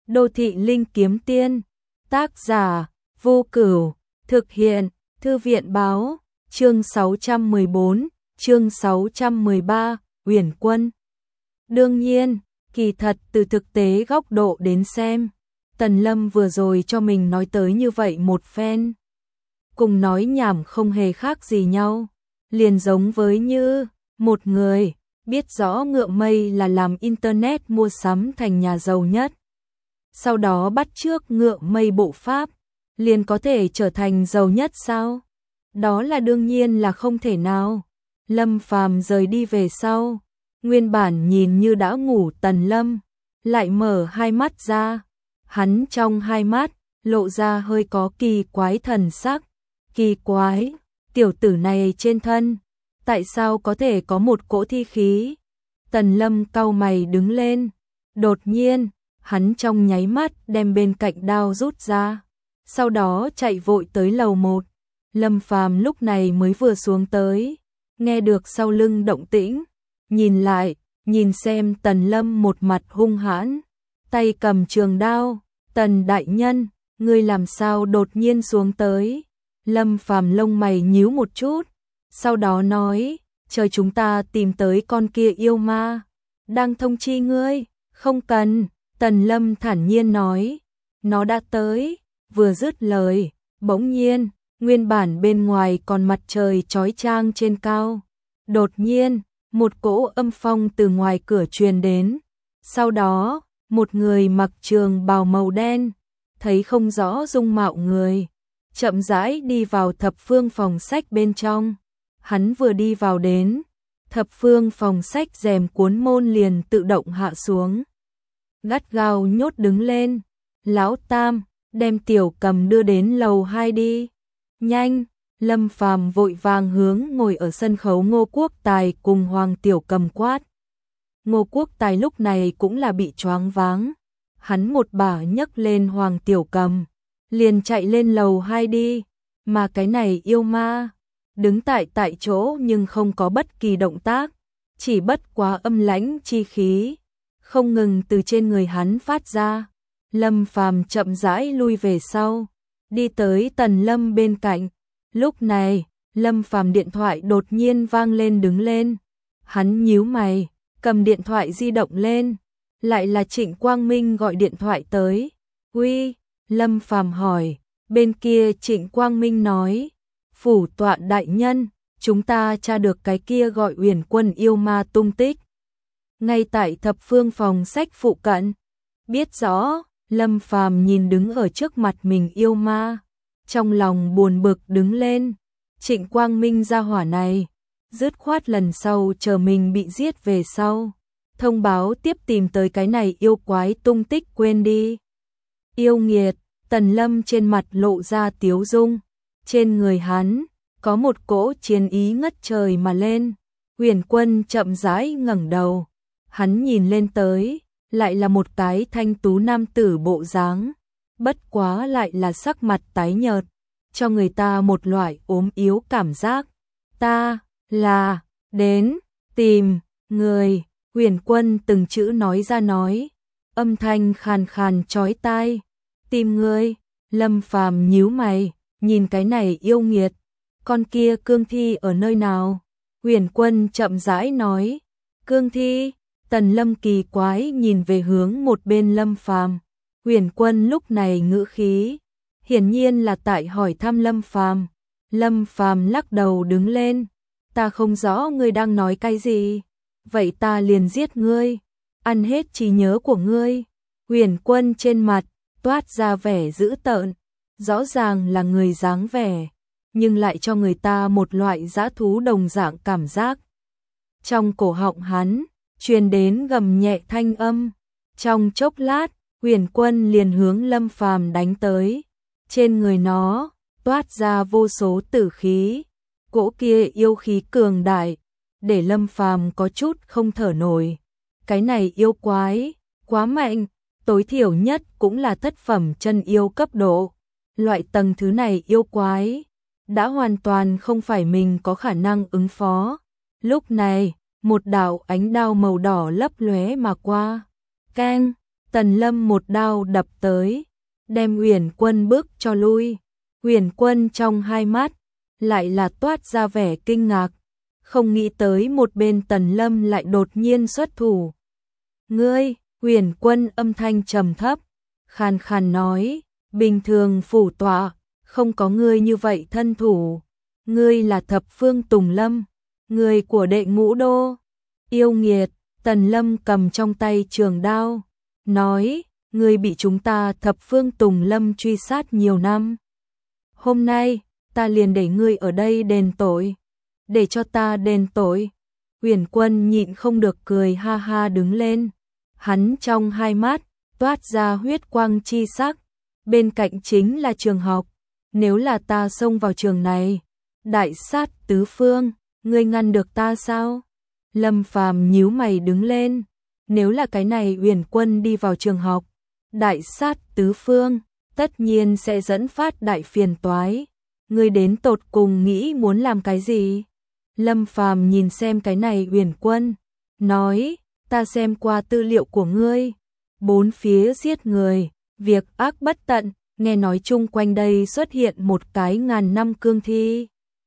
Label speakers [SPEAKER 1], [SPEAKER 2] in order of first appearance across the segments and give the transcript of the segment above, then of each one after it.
[SPEAKER 1] Đô thị linh kiếm tiên. Tác giả: Vô Cửu. Thực hiện: Thư viện báo. Chương 614, chương 613, Uyển Quân. Đương nhiên, kỳ thật từ thực tế góc độ đến xem, Tần Lâm vừa rồi cho mình nói tới như vậy một phen, cùng nói nhảm không hề khác gì nhau, liền giống với như một người biết rõ ngựa mây là làm internet mua sắm thành nhà giàu nhất, sau đó bắt chước ngựa mây bộ pháp, liền có thể trở thành giàu nhất sao? Đó là đương nhiên là không thể nào. Lâm Phàm rời đi về sau, nguyên bản nhìn như đã ngủ Tần Lâm lại mở hai mắt ra, hắn trong hai mắt lộ ra hơi có kỳ quái thần sắc. Kỳ quái, tiểu tử này trên thân tại sao có thể có một cỗ thi khí? Tần Lâm cau mày đứng lên, đột nhiên hắn trong nháy mắt đem bên cạnh đao rút ra, sau đó chạy vội tới lầu 1. Lâm Phàm lúc này mới vừa xuống tới, nghe được sau lưng động tĩnh, nhìn lại, nhìn xem Tần Lâm một mặt hung hãn, tay cầm trường đao. Tần đại nhân, ngươi làm sao đột nhiên xuống tới? Lâm Phàm lông mày nhíu một chút, sau đó nói, trời, chúng ta tìm tới con kia yêu ma, đang thông chi ngươi. Không cần, Tần Lâm thản nhiên nói, nó đã tới. Vừa dứt lời, bỗng nhiên, nguyên bản bên ngoài còn mặt trời chói chang trên cao, đột nhiên, một cỗ âm phong từ ngoài cửa truyền đến. Sau đó, một người mặc trường bào màu đen, thấy không rõ dung mạo người, chậm rãi đi vào thập phương phòng sách bên trong. Hắn vừa đi vào đến, thập phương phòng sách rèm cuốn môn liền tự động hạ xuống, gắt gao nhốt đứng lên. Lão Tam, đem Tiểu Cầm đưa đến lầu 2 đi. Nhanh! Lâm Phàm vội vàng hướng ngồi ở sân khấu Ngô Quốc Tài cùng Hoàng Tiểu Cầm quát. Ngô Quốc Tài lúc này cũng là bị choáng váng, hắn một bả nhấc lên Hoàng Tiểu Cầm, liền chạy lên lầu 2 đi, mà cái này yêu ma đứng tại chỗ nhưng không có bất kỳ động tác, chỉ bất quá âm lãnh chi khí không ngừng từ trên người hắn phát ra. Lâm Phàm chậm rãi lui về sau, đi tới Tần Lâm bên cạnh. Lúc này, Lâm Phàm điện thoại đột nhiên vang lên, đứng lên. Hắn nhíu mày, cầm điện thoại di động lên, lại là Trịnh Quang Minh gọi điện thoại tới. "Uy?" Lâm Phàm hỏi. Bên kia Trịnh Quang Minh nói, "Phủ tọa đại nhân, chúng ta tra được cái kia gọi Uyển Quân yêu ma tung tích, ngay tại thập phương phòng sách phụ cận." Biết rõ. Lâm Phàm nhìn đứng ở trước mặt mình yêu ma, trong lòng buồn bực đứng lên. Trịnh Quang Minh gia hỏa này, dứt khoát lần sau chờ mình bị giết về sau, thông báo tiếp tìm tới cái này yêu quái tung tích quên đi. Yêu nghiệt. Tần Lâm trên mặt lộ ra tiếu dung, trên người hắn có một cỗ chiến ý ngất trời mà lên. Uyển Quân chậm rãi ngẩng đầu, hắn nhìn lên tới, lại là một cái thanh tú nam tử bộ dáng, bất quá lại là sắc mặt tái nhợt, cho người ta một loại ốm yếu cảm giác. "Ta là đến tìm người." Uyển Quân từng chữ nói ra, nói, âm thanh khàn khàn chói tai. "Tìm người?" Lâm Phàm nhíu mày, nhìn cái này yêu nghiệt, con kia cương thi ở nơi nào? Uyển Quân chậm rãi nói, "Cương thi?" Tần Lâm kỳ quái nhìn về hướng một bên Lâm Phàm. Uyển Quân lúc này ngữ khí hiển nhiên là tại hỏi thăm Lâm Phàm. Lâm Phàm lắc đầu đứng lên, "Ta không rõ ngươi đang nói cái gì, vậy ta liền giết ngươi, ăn hết trí nhớ của ngươi." Uyển Quân trên mặt toát ra vẻ dữ tợn, rõ ràng là người dáng vẻ, nhưng lại cho người ta một loại dã thú đồng dạng cảm giác. Trong cổ họng hắn truyền đến gầm nhẹ thanh âm. Trong chốc lát, Uyển Quân liền hướng Lâm Phàm đánh tới. Trên người nó toát ra vô số tử khí, cỗ kia yêu khí cường đại, để Lâm Phàm có chút không thở nổi. Cái này yêu quái quá mạnh, tối thiểu nhất cũng là thất phẩm chân yêu cấp độ. Loại tầng thứ này yêu quái đã hoàn toàn không phải mình có khả năng ứng phó. Lúc này, một đạo ánh đao màu đỏ lấp lóe mà qua. Keng, Tần Lâm một đao đập tới, đem Uyển Quân bước cho lui. Uyển Quân trong hai mắt lại là toát ra vẻ kinh ngạc, không nghĩ tới một bên Tần Lâm lại đột nhiên xuất thủ. Ngươi, Uyển Quân âm thanh trầm thấp, khàn khàn nói, bình thường phủ tọa, không có ngươi như vậy thân thủ. Ngươi là Thập Phương Tùng Lâm, người của Đệ Ngũ Đô. Yêu nghiệt, Tần Lâm cầm trong tay trường đao, nói, ngươi bị chúng ta Thập Phương Tùng Lâm truy sát nhiều năm. Hôm nay, ta liền để ngươi ở đây đền tội. Để cho ta đền tội. Uyển Quân nhịn không được cười ha ha đứng lên. Hắn trong hai mắt toát ra huyết quang chi sắc. Bên cạnh chính là trường học. Nếu là ta xông vào trường này, đại sát tứ phương, ngươi ngăn được ta sao? Lâm Phàm nhíu mày đứng lên. Nếu là cái này Uyển Quân đi vào trường học, đại sát tứ phương, tất nhiên sẽ dẫn phát đại phiền toái. Ngươi đến tột cùng nghĩ muốn làm cái gì? Lâm Phàm nhìn xem cái này Uyển Quân, nói, ta xem qua tư liệu của ngươi, bốn phía giết người, việc ác bất tận, nghe nói chung quanh đây xuất hiện một cái ngàn năm cương thi.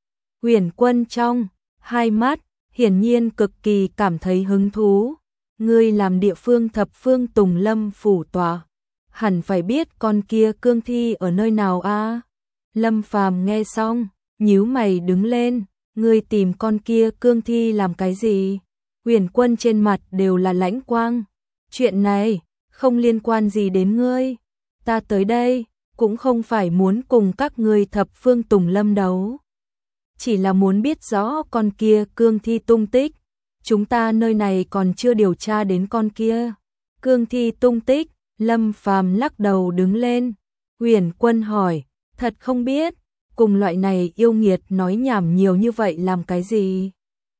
[SPEAKER 1] Uyển Quân trong hai mắt hiển nhiên cực kỳ cảm thấy hứng thú. Ngươi làm địa phương Thập Phương Tùng Lâm phủ tọa, hẳn phải biết con kia cương thi ở nơi nào a? Lâm Phàm nghe xong, nhíu mày đứng lên, ngươi tìm con kia cương thi làm cái gì? Uyển Quân trên mặt đều là lãnh quang. Chuyện này không liên quan gì đến ngươi. Ta tới đây cũng không phải muốn cùng các ngươi Thập Phương Tùng Lâm đấu, chỉ là muốn biết rõ con kia cương thi tung tích. Chúng ta nơi này còn chưa điều tra đến con kia cương thi tung tích. Lâm Phàm lắc đầu đứng lên. Uyển Quân hỏi, thật không biết, cùng loại này yêu nghiệt nói nhảm nhiều như vậy làm cái gì?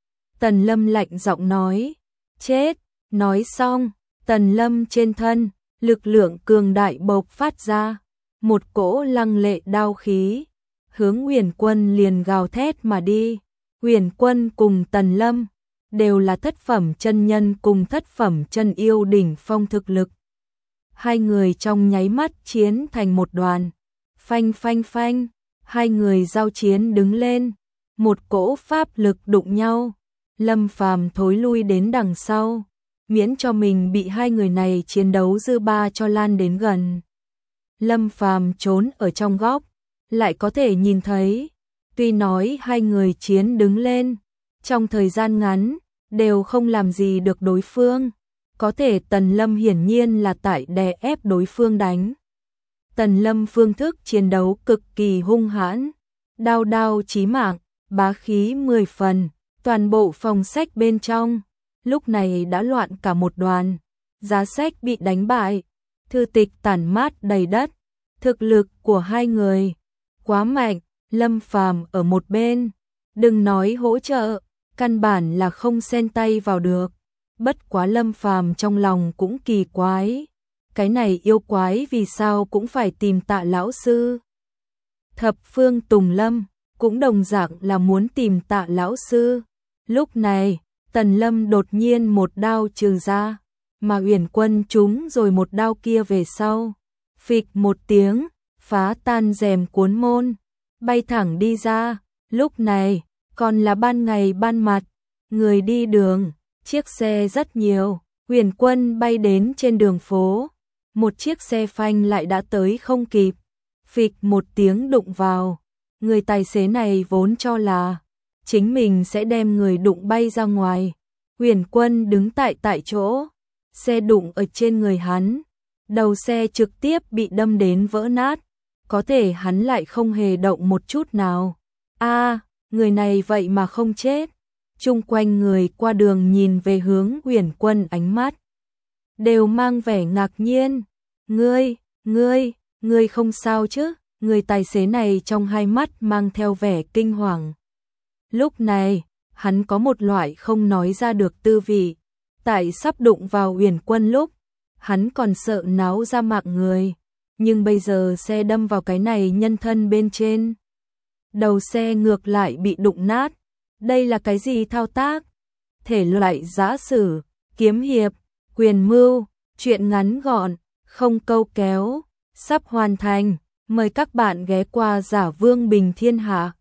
[SPEAKER 1] Tần Lâm lạnh giọng nói, chết. Nói xong, Tần Lâm trên thân, lực lượng cường đại bộc phát ra, một cỗ lăng lệ đao khí, hướng Uyển Quân liền gào thét mà đi. Uyển Quân cùng Tần Lâm đều là thất phẩm chân nhân cùng thất phẩm chân yêu đỉnh phong thực lực. Hai người trong nháy mắt chiến thành một đoàn. Phanh phanh phanh, hai người giao chiến đứng lên, một cỗ pháp lực đụng nhau. Lâm Phàm thối lui đến đằng sau, miễn cho mình bị hai người này chiến đấu dư ba cho lan đến gần. Lâm Phàm trốn ở trong góc, lại có thể nhìn thấy, tuy nói hai người chiến đứng lên, trong thời gian ngắn, đều không làm gì được đối phương. Có thể Tần Lâm hiển nhiên là tại đè ép đối phương đánh. Tần Lâm phương thức chiến đấu cực kỳ hung hãn, đao đao chí mạng, bá khí 10 phần, toàn bộ phòng sách bên trong lúc này đã loạn cả một đoàn. Giá sách bị đánh bại, thư tịch tản mát đầy đất. Thực lực của hai người quá mạnh. Lâm Phàm ở một bên, đừng nói hỗ trợ, căn bản là không xen tay vào được. Bất quá Lâm Phàm trong lòng cũng kỳ quái, cái này yêu quái vì sao cũng phải tìm Tạ lão sư? Thập Phương Tùng Lâm cũng đồng dạng là muốn tìm Tạ lão sư. Lúc này, Tần Lâm đột nhiên một đao trừ ra, mà Uyển Quân trúng rồi một đao kia về sau, phịch một tiếng, phá tan rèm cuốn môn, bay thẳng đi ra. Lúc này, còn là ban ngày ban mặt, người đi đường, chiếc xe rất nhiều. Uyển Quân bay đến trên đường phố, một chiếc xe phanh lại đã tới không kịp, phịch một tiếng đụng vào. Người tài xế này vốn cho là chính mình sẽ đem người đụng bay ra ngoài. Uyển Quân đứng tại chỗ, xe đụng ở trên người hắn, đầu xe trực tiếp bị đâm đến vỡ nát, có thể hắn lại không hề động một chút nào. A, người này vậy mà không chết. Chung quanh người qua đường nhìn về hướng Uyển Quân, ánh mắt đều mang vẻ ngạc nhiên. Ngươi không sao chứ? Người tài xế này trong hai mắt mang theo vẻ kinh hoàng. Lúc này, hắn có một loại không nói ra được tư vị. Tại sắp đụng vào Uyển Quân lúc, hắn còn sợ náo ra mạng người. Nhưng bây giờ xe đâm vào cái này nhân thân bên trên, đầu xe ngược lại bị đụng nát. Đây là cái gì thao tác? Thể loại giã sử, kiếm hiệp, quyền mưu, Chuyện ngắn gọn, không câu kéo, sắp hoàn thành. Mời các bạn ghé qua Giả Vương Bình Thiên Hạ.